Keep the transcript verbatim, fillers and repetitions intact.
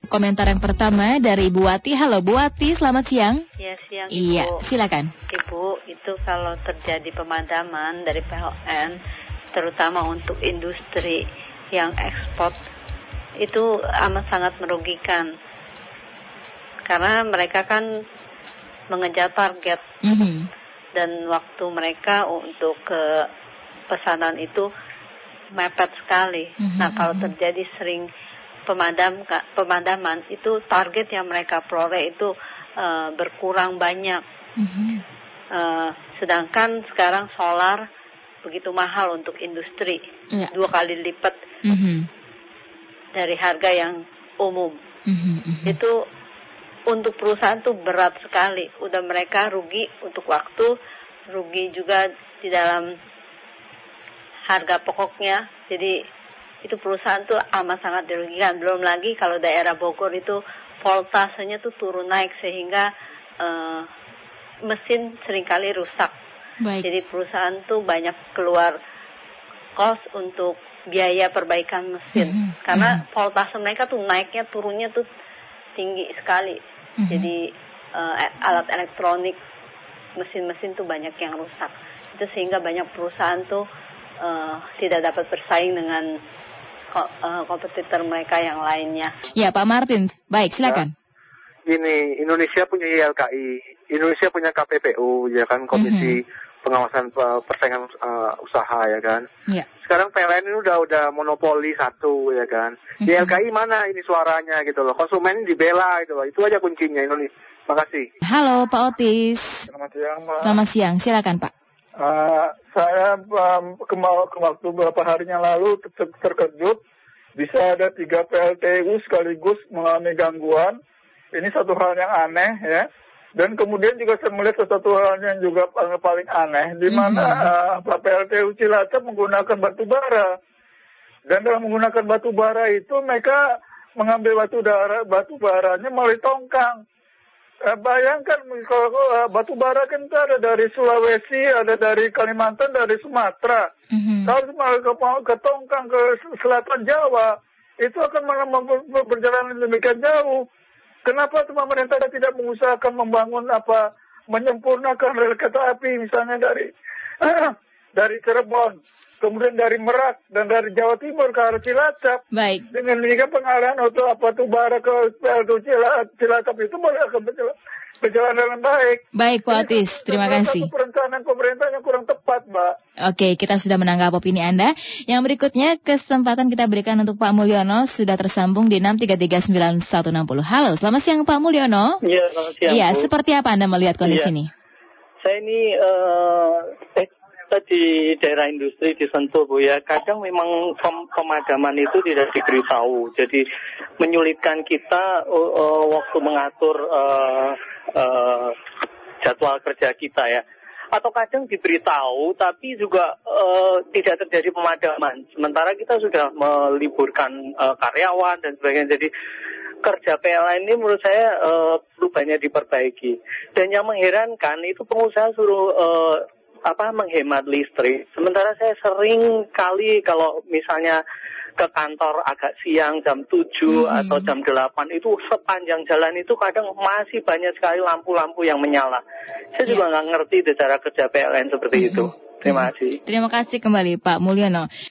komentar yang pertama dari Ibu Wati. Halo Bu Wati, selamat siang. Ya, siang Ibu. Iya, silakan. Ibu, itu kalau terjadi pemadaman dari P L N, terutama untuk industri yang ekspor, itu amat sangat merugikan. Karena mereka kan mengejar target. Mm-hmm. Dan waktu mereka untuk ke pesanan itu mepet sekali. Mm-hmm. Nah, kalau terjadi sering pemadam pemadaman itu target yang mereka peroleh itu uh, berkurang banyak. Mm-hmm. Uh, sedangkan sekarang solar begitu mahal untuk industri, yeah. dua kali lipat mm-hmm. dari harga yang umum. Mm-hmm. Itu untuk perusahaan tuh berat sekali. Udah mereka rugi untuk waktu, rugi juga di dalam harga pokoknya, jadi itu perusahaan tuh amat sangat dirugikan. Belum lagi kalau daerah Bogor itu voltasenya tuh turun naik sehingga uh, mesin seringkali rusak. Baik. Jadi perusahaan tuh banyak keluar kos untuk biaya perbaikan mesin. Mm-hmm. Karena voltase mereka tuh naiknya turunnya tuh tinggi sekali. Mm-hmm. Jadi uh, alat elektronik, mesin-mesin tuh banyak yang rusak. Itu sehingga banyak perusahaan tuh Uh, tidak dapat bersaing dengan ko- uh, kompetitor mereka yang lainnya. Ya, Pak Martin. Baik, silakan. Ya, ini Indonesia punya Y L K I, Indonesia punya K P P U, ya kan, Komisi mm-hmm. Pengawasan uh, Persaingan uh, Usaha, ya kan. Ya. Sekarang P L N ini udah udah monopoli satu, ya kan. Mm-hmm. Y L K I mana ini suaranya gitu loh. Konsumen dibela gitu loh. Itu aja kuncinya Indonesia. Makasih. Halo Pak Otis. Selamat siang, Pak. Selamat siang. Silakan, Pak. Uh, saya um, ke, ke waktu beberapa harinya lalu ter- terkejut bisa ada tiga P L T U sekaligus mengalami gangguan. Ini satu hal yang aneh ya. Dan kemudian juga saya melihat sesuatu hal yang juga paling aneh, di mana mm-hmm. uh, P L T U Cilacap menggunakan batu bara. Dan dalam menggunakan batu bara itu mereka mengambil batu bara, batu baranya melalui tongkang. Eh, bayangkan kalau uh, batu bara kan itu ada dari Sulawesi, ada dari Kalimantan, dari Sumatera. Mm-hmm. Kalau malah ke, ke Tongkang, ke selatan Jawa, itu akan berjalan demikian jauh. Kenapa pemerintah tidak mengusahakan membangun apa, menyempurnakan rel kereta api misalnya dari dari Cirebon, kemudian dari Merak dan dari Jawa Timur ke arah Cilacap. Baik. Dengan demikian pengalihan atau apa tuh bara ke P L T U Cilacap itu boleh akan berjalan, berjalan dengan baik. Baik, Pak Otis, terima kasih. Perencanaan pemerintah yang kurang tepat, Mbak. Oke, kita sudah menanggap opini Anda. Yang berikutnya kesempatan kita berikan untuk Pak Mulyono, sudah tersambung di enam tiga tiga sembilan satu enam nol. Halo, selamat siang Pak Mulyono. Iya, selamat siang. Iya, seperti apa Anda melihat kondisi ya. ini? Saya ini uh, eh, di daerah industri di Sentul, Bu, ya, kadang memang pem- pemadaman itu tidak diberitahu, jadi menyulitkan kita uh, uh, waktu mengatur uh, uh, jadwal kerja kita, ya. Atau kadang diberitahu, tapi juga uh, tidak terjadi pemadaman. Sementara kita sudah meliburkan uh, karyawan dan sebagainya, jadi kerja P L N ini menurut saya uh, perlu banyak diperbaiki. Dan yang mengherankan itu pengusaha suruh uh, apa menghemat listrik. Sementara saya sering kali kalau misalnya ke kantor agak siang jam tujuh hmm. atau jam delapan itu sepanjang jalan itu kadang masih banyak sekali lampu-lampu yang menyala. Saya yeah. juga nggak ngerti cara kerja P L N seperti hmm. itu. Terima kasih. Terima kasih kembali Pak Mulyono.